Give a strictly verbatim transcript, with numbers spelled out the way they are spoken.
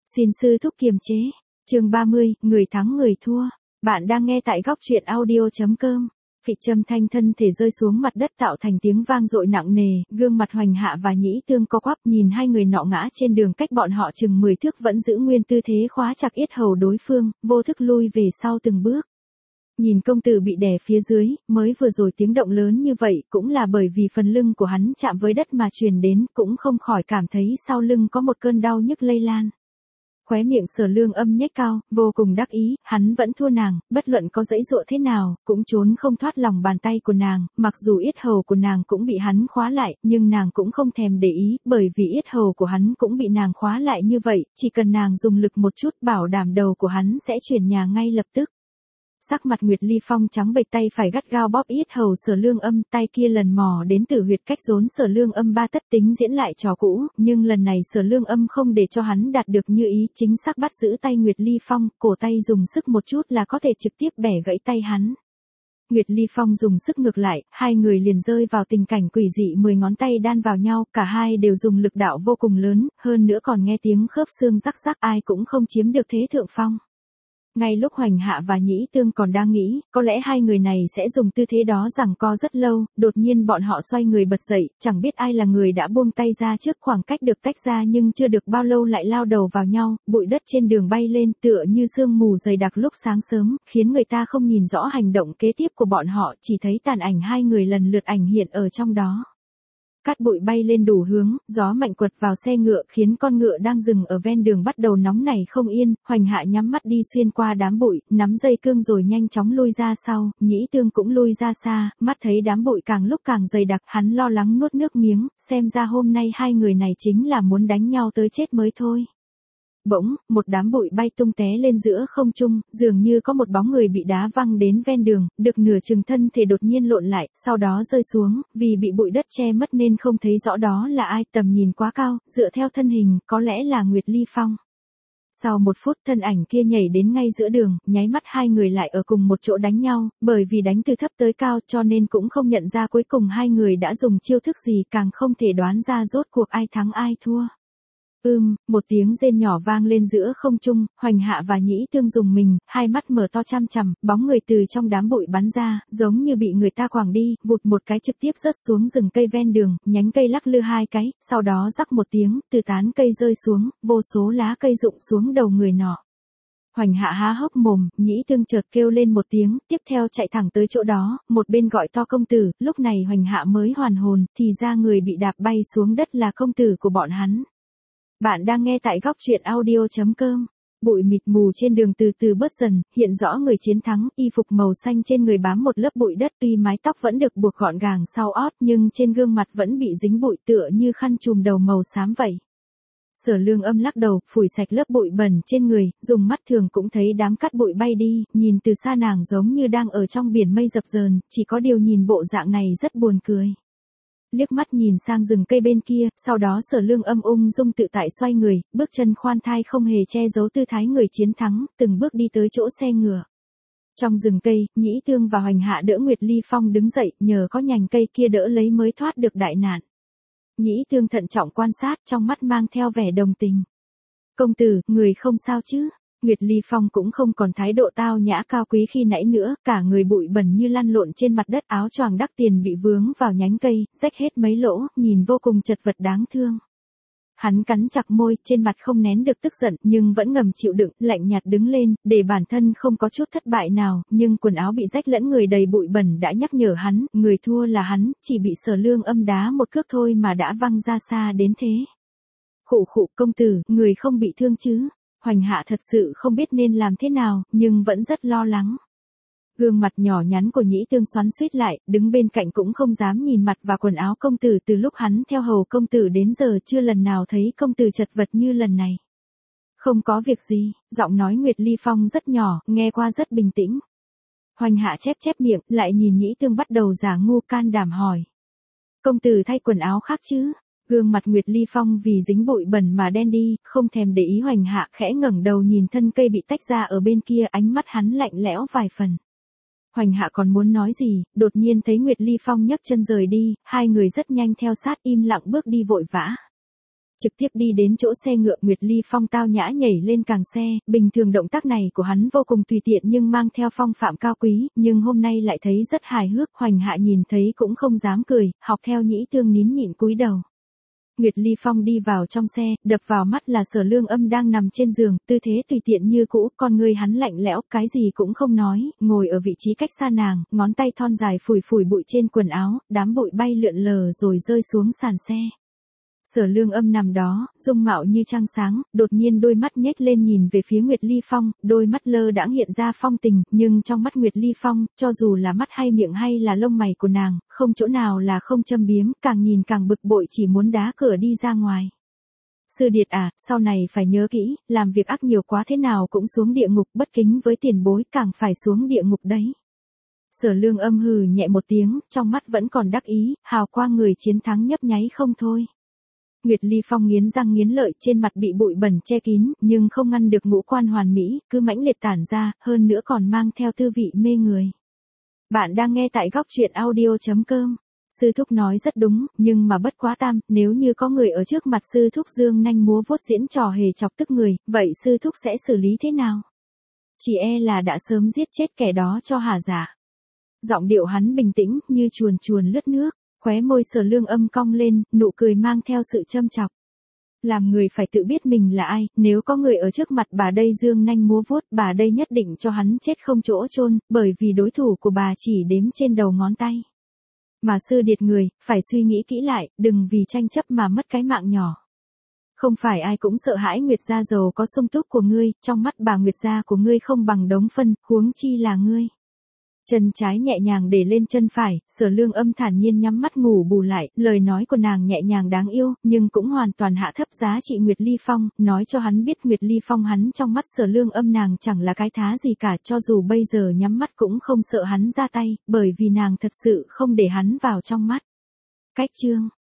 Xin sư thúc kiềm chế. Chương ba mươi, người thắng người thua. Bạn đang nghe tại góc truyện audio.com. Phịch Trâm thanh thân thể rơi xuống mặt đất tạo thành tiếng vang dội nặng nề, gương mặt Hoành Hạ và Nhĩ Tương co quắp nhìn hai người nọ ngã trên đường cách bọn họ chừng mười thước vẫn giữ nguyên tư thế khóa chặt yết hầu đối phương, vô thức lui về sau từng bước. Nhìn công tử bị đè phía dưới, mới vừa rồi tiếng động lớn như vậy cũng là bởi vì phần lưng của hắn chạm với đất mà truyền đến, cũng không khỏi cảm thấy sau lưng có một cơn đau nhức lây lan. Khóe miệng Sở Lương Âm nhếch cao, vô cùng đắc ý, hắn vẫn thua nàng, bất luận có giãy giụa thế nào, cũng trốn không thoát lòng bàn tay của nàng, mặc dù yết hầu của nàng cũng bị hắn khóa lại, nhưng nàng cũng không thèm để ý, bởi vì yết hầu của hắn cũng bị nàng khóa lại như vậy, chỉ cần nàng dùng lực một chút bảo đảm đầu của hắn sẽ chuyển nhà ngay lập tức. Sắc mặt Nguyệt Ly Phong trắng bệch, tay phải gắt gao bóp yết hầu Sở Lương Âm, tay kia lần mò đến tử huyệt cách rốn Sở Lương Âm ba tất tính diễn lại trò cũ, nhưng lần này Sở Lương Âm không để cho hắn đạt được như ý, chính xác bắt giữ tay Nguyệt Ly Phong, cổ tay dùng sức một chút là có thể trực tiếp bẻ gãy tay hắn. Nguyệt Ly Phong dùng sức ngược lại, hai người liền rơi vào tình cảnh quỷ dị, mười ngón tay đan vào nhau, cả hai đều dùng lực đạo vô cùng lớn, hơn nữa còn nghe tiếng khớp xương rắc rắc, ai cũng không chiếm được thế thượng phong. Ngay lúc Hoành Hạ và Nhĩ Tương còn đang nghĩ, có lẽ hai người này sẽ dùng tư thế đó giằng co rất lâu, đột nhiên bọn họ xoay người bật dậy, chẳng biết ai là người đã buông tay ra trước, khoảng cách được tách ra nhưng chưa được bao lâu lại lao đầu vào nhau, bụi đất trên đường bay lên tựa như sương mù dày đặc lúc sáng sớm, khiến người ta không nhìn rõ hành động kế tiếp của bọn họ, chỉ thấy tàn ảnh hai người lần lượt ảnh hiện ở trong đó. Cát bụi bay lên đủ hướng, gió mạnh quật vào xe ngựa khiến con ngựa đang dừng ở ven đường bắt đầu nóng nảy không yên, Hoành Hạ nhắm mắt đi xuyên qua đám bụi, nắm dây cương rồi nhanh chóng lui ra sau, Nhĩ Tương cũng lui ra xa, mắt thấy đám bụi càng lúc càng dày đặc, hắn lo lắng nuốt nước miếng, xem ra hôm nay hai người này chính là muốn đánh nhau tới chết mới thôi. Bỗng, một đám bụi bay tung té lên giữa không trung, dường như có một bóng người bị đá văng đến ven đường, được nửa chừng thân thể đột nhiên lộn lại, sau đó rơi xuống, vì bị bụi đất che mất nên không thấy rõ đó là ai, tầm nhìn quá cao, dựa theo thân hình, có lẽ là Nguyệt Ly Phong. Sau một phút thân ảnh kia nhảy đến ngay giữa đường, nháy mắt hai người lại ở cùng một chỗ đánh nhau, bởi vì đánh từ thấp tới cao cho nên cũng không nhận ra cuối cùng hai người đã dùng chiêu thức gì, càng không thể đoán ra rốt cuộc ai thắng ai thua. Ưm, một tiếng rên nhỏ vang lên giữa không trung, Hoành Hạ và Nhĩ Tương dùng mình, hai mắt mở to chăm chằm, bóng người từ trong đám bụi bắn ra, giống như bị người ta quẳng đi, vụt một cái trực tiếp rớt xuống rừng cây ven đường, nhánh cây lắc lư hai cái, sau đó rắc một tiếng, từ tán cây rơi xuống, vô số lá cây rụng xuống đầu người nọ. Hoành Hạ há hốc mồm, Nhĩ Tương chợt kêu lên một tiếng, tiếp theo chạy thẳng tới chỗ đó, một bên gọi to công tử, lúc này Hoành Hạ mới hoàn hồn, thì ra người bị đạp bay xuống đất là công tử của bọn hắn. Bạn đang nghe tại góc truyện audio.com. Bụi mịt mù trên đường từ từ bớt dần, hiện rõ người chiến thắng, y phục màu xanh trên người bám một lớp bụi đất, tuy mái tóc vẫn được buộc gọn gàng sau ót nhưng trên gương mặt vẫn bị dính bụi tựa như khăn trùm đầu màu xám vậy. Sở Lương Âm lắc đầu, phủi sạch lớp bụi bẩn trên người, dùng mắt thường cũng thấy đám cát bụi bay đi, nhìn từ xa nàng giống như đang ở trong biển mây dập dờn, chỉ có điều nhìn bộ dạng này rất buồn cười. Liếc mắt nhìn sang rừng cây bên kia, sau đó Sở Lương Âm ung dung tự tại xoay người, bước chân khoan thai không hề che giấu tư thái người chiến thắng, từng bước đi tới chỗ xe ngựa. Trong rừng cây, Nhĩ Tương và Hoành Hạ đỡ Nguyệt Ly Phong đứng dậy, nhờ có nhành cây kia đỡ lấy mới thoát được đại nạn. Nhĩ Tương thận trọng quan sát, trong mắt mang theo vẻ đồng tình. Công tử, người không sao chứ? Nguyệt Ly Phong cũng không còn thái độ tao nhã cao quý khi nãy nữa, cả người bụi bẩn như lăn lộn trên mặt đất, áo choàng đắt tiền bị vướng vào nhánh cây, rách hết mấy lỗ, nhìn vô cùng chật vật đáng thương. Hắn cắn chặt môi, trên mặt không nén được tức giận, nhưng vẫn ngầm chịu đựng, lạnh nhạt đứng lên, để bản thân không có chút thất bại nào, nhưng quần áo bị rách lẫn người đầy bụi bẩn đã nhắc nhở hắn, người thua là hắn, chỉ bị Sở Lương Âm đá một cước thôi mà đã văng ra xa đến thế. Khụ khụ, công tử, người không bị thương chứ? Hoành Hạ thật sự không biết nên làm thế nào, nhưng vẫn rất lo lắng. Gương mặt nhỏ nhắn của Nhĩ Tương xoắn xuýt lại, đứng bên cạnh cũng không dám nhìn mặt và quần áo công tử, từ lúc hắn theo hầu công tử đến giờ chưa lần nào thấy công tử chật vật như lần này. Không có việc gì, giọng nói Nguyệt Ly Phong rất nhỏ, nghe qua rất bình tĩnh. Hoành Hạ chép chép miệng, lại nhìn Nhĩ Tương bắt đầu giả ngu can đảm hỏi. Công tử thay quần áo khác chứ? Gương mặt Nguyệt Ly Phong vì dính bụi bẩn mà đen đi, không thèm để ý. Hoành Hạ khẽ ngẩng đầu nhìn thân cây bị tách ra ở bên kia, ánh mắt hắn lạnh lẽo vài phần. Hoành Hạ còn muốn nói gì, đột nhiên thấy Nguyệt Ly Phong nhấc chân rời đi, hai người rất nhanh theo sát, im lặng bước đi vội vã. Trực tiếp đi đến chỗ xe ngựa, Nguyệt Ly Phong tao nhã nhảy lên càng xe, bình thường động tác này của hắn vô cùng tùy tiện nhưng mang theo phong phạm cao quý, nhưng hôm nay lại thấy rất hài hước, Hoành Hạ nhìn thấy cũng không dám cười, học theo Nhĩ Tương nín nhịn cúi đầu. Nguyệt Ly Phong đi vào trong xe, đập vào mắt là Sở Lương Âm đang nằm trên giường, tư thế tùy tiện như cũ, con người hắn lạnh lẽo, cái gì cũng không nói, ngồi ở vị trí cách xa nàng, ngón tay thon dài phủi phủi bụi trên quần áo, đám bụi bay lượn lờ rồi rơi xuống sàn xe. Sở Lương Âm nằm đó, dung mạo như trăng sáng, đột nhiên đôi mắt nhếch lên nhìn về phía Nguyệt Ly Phong, đôi mắt lơ đãng hiện ra phong tình, nhưng trong mắt Nguyệt Ly Phong, cho dù là mắt hay miệng hay là lông mày của nàng, không chỗ nào là không châm biếm, càng nhìn càng bực bội chỉ muốn đá cửa đi ra ngoài. Sư điệt à, sau này phải nhớ kỹ, làm việc ác nhiều quá thế nào cũng xuống địa ngục, bất kính với tiền bối càng phải xuống địa ngục đấy. Sở Lương Âm hừ nhẹ một tiếng, trong mắt vẫn còn đắc ý, hào quang người chiến thắng nhấp nháy không thôi. Nguyệt Ly Phong nghiến răng nghiến lợi, trên mặt bị bụi bẩn che kín, nhưng không ngăn được ngũ quan hoàn mỹ, cứ mãnh liệt tản ra, hơn nữa còn mang theo tư vị mê người. Bạn đang nghe tại góc truyện audio chấm com. Sư thúc nói rất đúng, nhưng mà bất quá tam, nếu như có người ở trước mặt sư thúc dương nanh múa vuốt diễn trò hề chọc tức người, vậy sư thúc sẽ xử lý thế nào? Chỉ e là đã sớm giết chết kẻ đó cho hả dạ. Giọng điệu hắn bình tĩnh, như chuồn chuồn lướt nước. Khóe môi Sở Lương Âm cong lên, nụ cười mang theo sự châm chọc. Làm người phải tự biết mình là ai, nếu có người ở trước mặt bà đây dương nanh múa vuốt, bà đây nhất định cho hắn chết không chỗ chôn, bởi vì đối thủ của bà chỉ đếm trên đầu ngón tay. Mà sư điệt người, phải suy nghĩ kỹ lại, đừng vì tranh chấp mà mất cái mạng nhỏ. Không phải ai cũng sợ hãi Nguyệt gia giàu có sung túc của ngươi, trong mắt bà Nguyệt gia của ngươi không bằng đống phân, huống chi là ngươi. Chân trái nhẹ nhàng để lên chân phải, Sở Lương Âm thản nhiên nhắm mắt ngủ bù lại, lời nói của nàng nhẹ nhàng đáng yêu, nhưng cũng hoàn toàn hạ thấp giá trị Nguyệt Ly Phong, nói cho hắn biết Nguyệt Ly Phong hắn trong mắt Sở Lương Âm nàng chẳng là cái thá gì cả, cho dù bây giờ nhắm mắt cũng không sợ hắn ra tay, bởi vì nàng thật sự không để hắn vào trong mắt. Cách chương